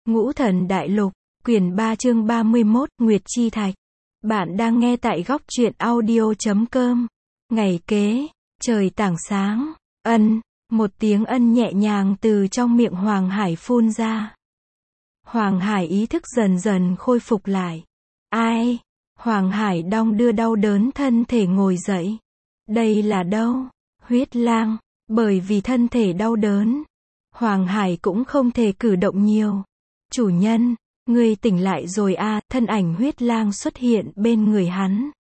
Ngũ Thần Đại Lục, quyển 3 chương 31, Nguyệt Chi Thạch. Bạn đang nghe tại góc truyện audio.com. Ngày kế, trời tảng sáng, một tiếng ân nhẹ nhàng từ trong miệng Hoàng Hải phun ra. Hoàng Hải ý thức dần dần khôi phục lại. Ai? Hoàng Hải đong đưa đau đớn thân thể ngồi dậy. Đây là đâu? Huyết lang. Bởi vì thân thể đau đớn, Hoàng Hải cũng không thể cử động nhiều. Chủ nhân, ngươi tỉnh lại rồi à? Thân ảnh huyết lang xuất hiện bên người hắn.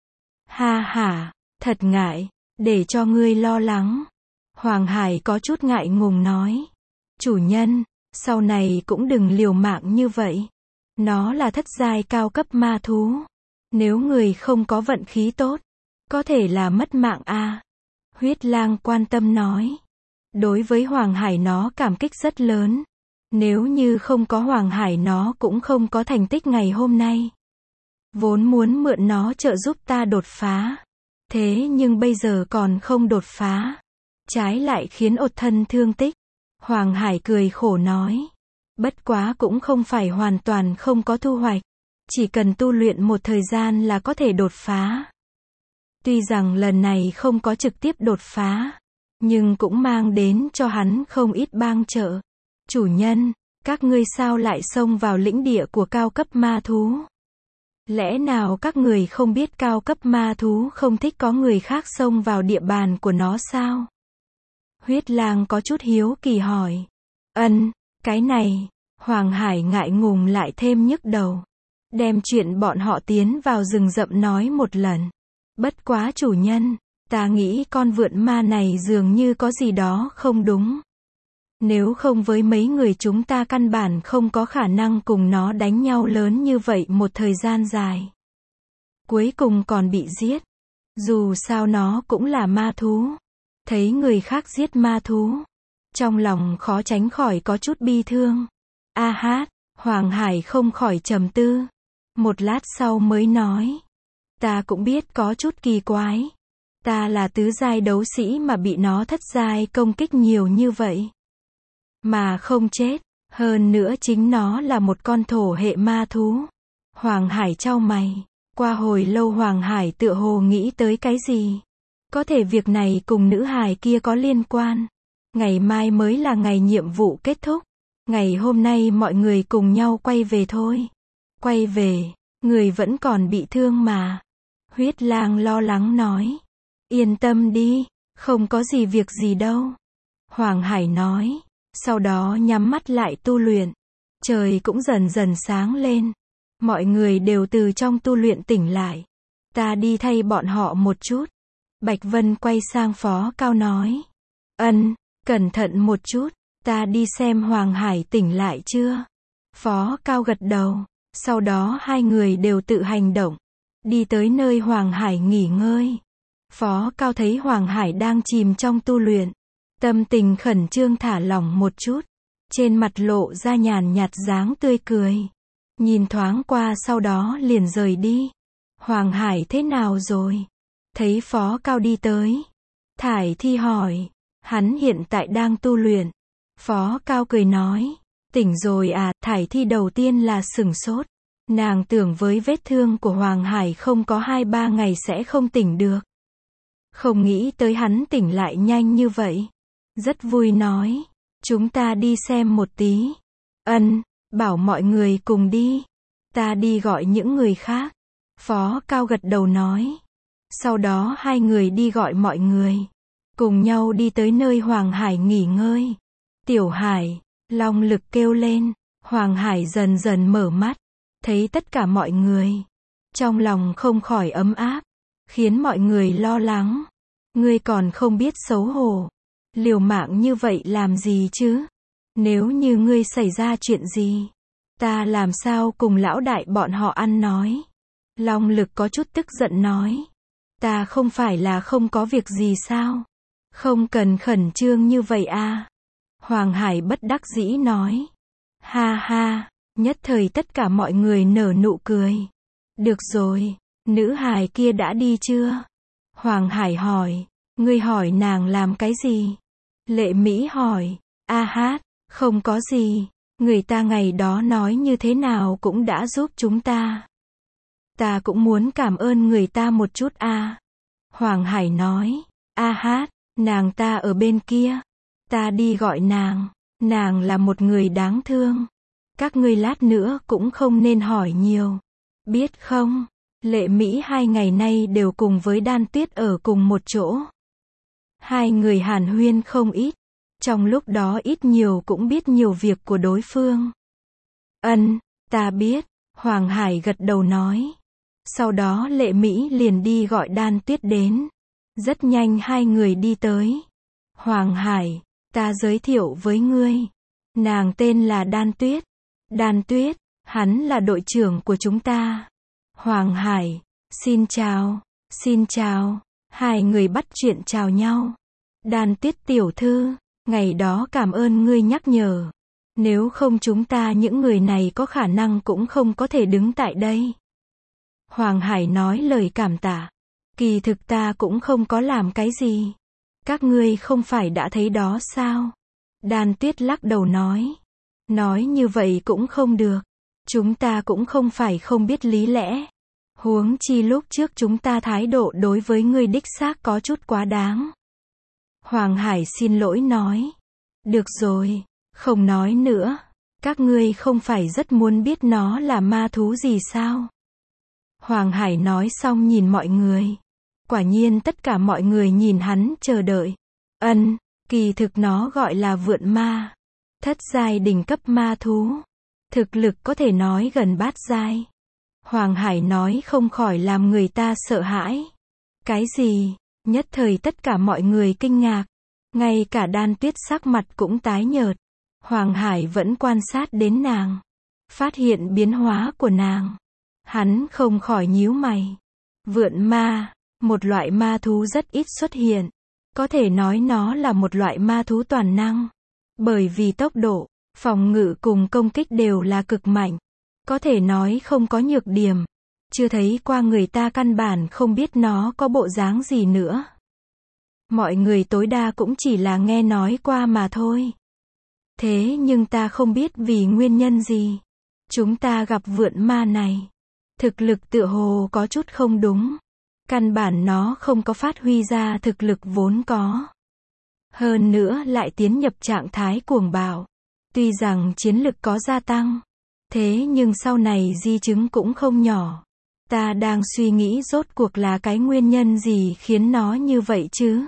Ha ha, thật ngại, để cho ngươi lo lắng. Hoàng Hải có chút ngại ngùng nói. Chủ nhân, sau này cũng đừng liều mạng như vậy. Nó là thất giai cao cấp ma thú. Nếu người không có vận khí tốt, có thể là mất mạng à? Huyết lang quan tâm nói. Đối với Hoàng Hải nó cảm kích rất lớn. Nếu như không có Hoàng Hải nó cũng không có thành tích ngày hôm nay. Vốn muốn mượn nó trợ giúp ta đột phá. Thế nhưng bây giờ còn không đột phá. Trái lại khiến ột thân thương tích. Hoàng Hải cười khổ nói. Bất quá cũng không phải hoàn toàn không có thu hoạch. Chỉ cần tu luyện một thời gian là có thể đột phá. Tuy rằng lần này không có trực tiếp đột phá, nhưng cũng mang đến cho hắn không ít bang trợ. Chủ nhân, các ngươi sao lại xông vào lĩnh địa của cao cấp ma thú? Lẽ nào các người không biết cao cấp ma thú không thích có người khác xông vào địa bàn của nó sao? Huyết lang có chút hiếu kỳ hỏi. Cái này, Hoàng Hải ngại ngùng lại thêm nhức đầu. Đem chuyện bọn họ tiến vào rừng rậm nói một lần. Bất quá chủ nhân, ta nghĩ con vượn ma này dường như có gì đó không đúng. Nếu không với mấy người chúng ta căn bản không có khả năng cùng nó đánh nhau lớn như vậy một thời gian dài. Cuối cùng còn bị giết. Dù sao nó cũng là ma thú. Thấy người khác giết ma thú, trong lòng khó tránh khỏi có chút bi thương. A hát, Hoàng Hải không khỏi trầm tư. Một lát sau mới nói. Ta cũng biết có chút kỳ quái. Ta là tứ giai đấu sĩ mà bị nó thất giai công kích nhiều như vậy. Mà không chết. Hơn nữa chính nó là một con thổ hệ ma thú. Hoàng Hải chau mày. Qua hồi lâu Hoàng Hải tựa hồ nghĩ tới cái gì. Có thể việc này cùng nữ hài kia có liên quan. Ngày mai mới là ngày nhiệm vụ kết thúc. Ngày hôm nay mọi người cùng nhau quay về thôi. Quay về, người vẫn còn bị thương mà. Huyết lang lo lắng nói. Yên tâm đi, không có gì việc gì đâu. Hoàng Hải nói. Sau đó nhắm mắt lại tu luyện. Trời cũng dần dần sáng lên. Mọi người đều từ trong tu luyện tỉnh lại. Ta đi thay bọn họ một chút. Bạch Vân quay sang Phó Cao nói. Cẩn thận một chút. Ta đi xem Hoàng Hải tỉnh lại chưa. Phó Cao gật đầu. Sau đó hai người đều tự hành động. Đi tới nơi Hoàng Hải nghỉ ngơi. Phó Cao thấy Hoàng Hải đang chìm trong tu luyện. Tâm tình khẩn trương thả lỏng một chút. Trên mặt lộ ra nhàn nhạt dáng tươi cười. Nhìn thoáng qua sau đó liền rời đi. Hoàng Hải thế nào rồi? Thấy Phó Cao đi tới. Thải Thi hỏi. Hắn hiện tại đang tu luyện. Phó Cao cười nói. Tỉnh rồi à? Thải Thi đầu tiên là sửng sốt. Nàng tưởng với vết thương của Hoàng Hải không có 2-3 ngày sẽ không tỉnh được. Không nghĩ tới hắn tỉnh lại nhanh như vậy. Rất vui nói. Chúng ta đi xem một tí. Bảo mọi người cùng đi. Ta đi gọi những người khác. Phó Cao gật đầu nói. Sau đó hai người đi gọi mọi người. Cùng nhau đi tới nơi Hoàng Hải nghỉ ngơi. Tiểu Hải, Long Lực kêu lên. Hoàng Hải dần dần mở mắt. Thấy tất cả mọi người. Trong lòng không khỏi ấm áp. Khiến mọi người lo lắng. Ngươi còn không biết xấu hổ. Liều mạng như vậy làm gì chứ? Nếu như ngươi xảy ra chuyện gì, ta làm sao cùng lão đại bọn họ ăn nói? Long Lực có chút tức giận nói. Ta không phải là không có việc gì sao? Không cần khẩn trương như vậy à? Hoàng Hải bất đắc dĩ nói. Ha ha, nhất thời tất cả mọi người nở nụ cười. Được rồi, nữ hài kia đã đi chưa? Hoàng Hải hỏi. Ngươi hỏi nàng làm cái gì? Lệ Mỹ hỏi. A hát, không có gì. Người ta ngày đó nói như thế nào cũng đã giúp chúng ta. Ta cũng muốn cảm ơn người ta một chút a. Hoàng Hải nói. A hát, nàng ta ở bên kia. Ta đi gọi nàng. Nàng là một người đáng thương. Các ngươi lát nữa cũng không nên hỏi nhiều. Biết không, Lệ Mỹ 2 ngày nay đều cùng với Đan Tuyết ở cùng một chỗ. Hai người hàn huyên không ít. Trong lúc đó ít nhiều cũng biết nhiều việc của đối phương. Ta biết, Hoàng Hải gật đầu nói. Sau đó Lệ Mỹ liền đi gọi Đan Tuyết đến. Rất nhanh hai người đi tới. Hoàng Hải, ta giới thiệu với ngươi. Nàng tên là Đan Tuyết. Đan Tuyết, hắn là đội trưởng của chúng ta. Hoàng Hải, xin chào, xin chào. Hai người bắt chuyện chào nhau. Đan Tuyết tiểu thư, ngày đó cảm ơn ngươi nhắc nhở. Nếu không chúng ta những người này có khả năng cũng không có thể đứng tại đây. Hoàng Hải nói lời cảm tạ. Kỳ thực ta cũng không có làm cái gì. Các ngươi không phải đã thấy đó sao? Đan Tuyết lắc đầu nói. Nói như vậy cũng không được. Chúng ta cũng không phải không biết lý lẽ. Huống chi lúc trước chúng ta thái độ đối với ngươi đích xác có chút quá đáng. Hoàng Hải xin lỗi nói. Được rồi, không nói nữa. Các ngươi không phải rất muốn biết nó là ma thú gì sao? Hoàng Hải nói xong nhìn mọi người. Quả nhiên tất cả mọi người nhìn hắn chờ đợi. Kỳ thực nó gọi là vượn ma. Thất giai đỉnh cấp ma thú. Thực lực có thể nói gần bát giai. Hoàng Hải nói không khỏi làm người ta sợ hãi. Cái gì? Nhất thời tất cả mọi người kinh ngạc. Ngay cả Đan Tuyết sắc mặt cũng tái nhợt. Hoàng Hải vẫn quan sát đến nàng. Phát hiện biến hóa của nàng. Hắn không khỏi nhíu mày. Vượn ma, một loại ma thú rất ít xuất hiện. Có thể nói nó là một loại ma thú toàn năng. Bởi vì tốc độ, phòng ngự cùng công kích đều là cực mạnh. Có thể nói không có nhược điểm. Chưa thấy qua người ta căn bản không biết nó có bộ dáng gì nữa. Mọi người tối đa cũng chỉ là nghe nói qua mà thôi. Thế nhưng ta không biết vì nguyên nhân gì. Chúng ta gặp vượn ma này. Thực lực tựa hồ có chút không đúng. Căn bản nó không có phát huy ra thực lực vốn có. Hơn nữa lại tiến nhập trạng thái cuồng bạo. Tuy rằng chiến lực có gia tăng. Thế nhưng sau này di chứng cũng không nhỏ. Ta đang suy nghĩ rốt cuộc là cái nguyên nhân gì khiến nó như vậy chứ?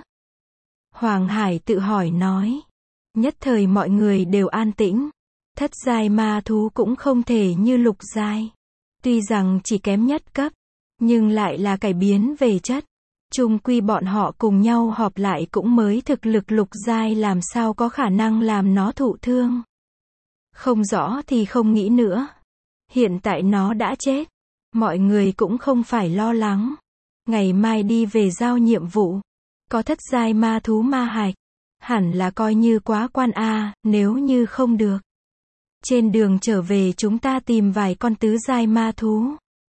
Hoàng Hải tự hỏi nói. Nhất thời mọi người đều an tĩnh. Thất giai ma thú cũng không thể như lục giai. Tuy rằng chỉ kém nhất cấp, nhưng lại là cải biến về chất. Chung quy bọn họ cùng nhau họp lại cũng mới thực lực lục giai làm sao có khả năng làm nó thụ thương. Không rõ thì không nghĩ nữa. Hiện tại nó đã chết. Mọi người cũng không phải lo lắng. Ngày mai đi về giao nhiệm vụ. Có thất giai ma thú ma hạch. Hẳn là coi như quá quan a, nếu như không được. Trên đường trở về chúng ta tìm vài con tứ giai ma thú.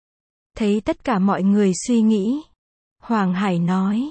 Thấy tất cả mọi người suy nghĩ. Hoàng Hải nói.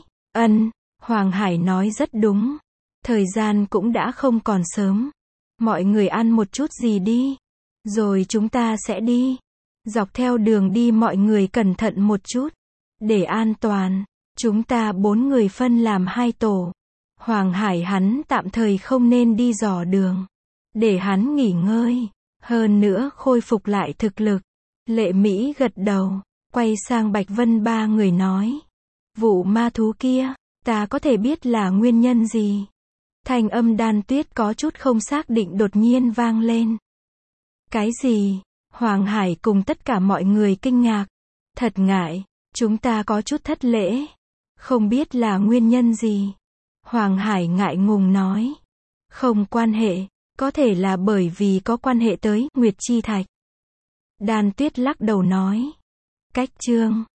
Hoàng Hải nói rất đúng. Thời gian cũng đã không còn sớm. Mọi người ăn một chút gì đi. Rồi chúng ta sẽ đi. Dọc theo đường đi mọi người cẩn thận một chút. Để an toàn. Chúng ta 4 người phân làm 2 tổ. Hoàng Hải hắn tạm thời không nên đi dò đường. Để hắn nghỉ ngơi. Hơn nữa khôi phục lại thực lực. Lệ Mỹ gật đầu. Quay sang Bạch Vân ba người nói. Vụ ma thú kia, ta có thể biết là nguyên nhân gì? Thanh âm Đan Tuyết có chút không xác định đột nhiên vang lên. Cái gì? Hoàng Hải cùng tất cả mọi người kinh ngạc. Thật ngại, chúng ta có chút thất lễ. Không biết là nguyên nhân gì. Hoàng Hải ngại ngùng nói. Không quan hệ, có thể là bởi vì có quan hệ tới Nguyệt Chi Thạch. Đan Tuyết lắc đầu nói. Cách chương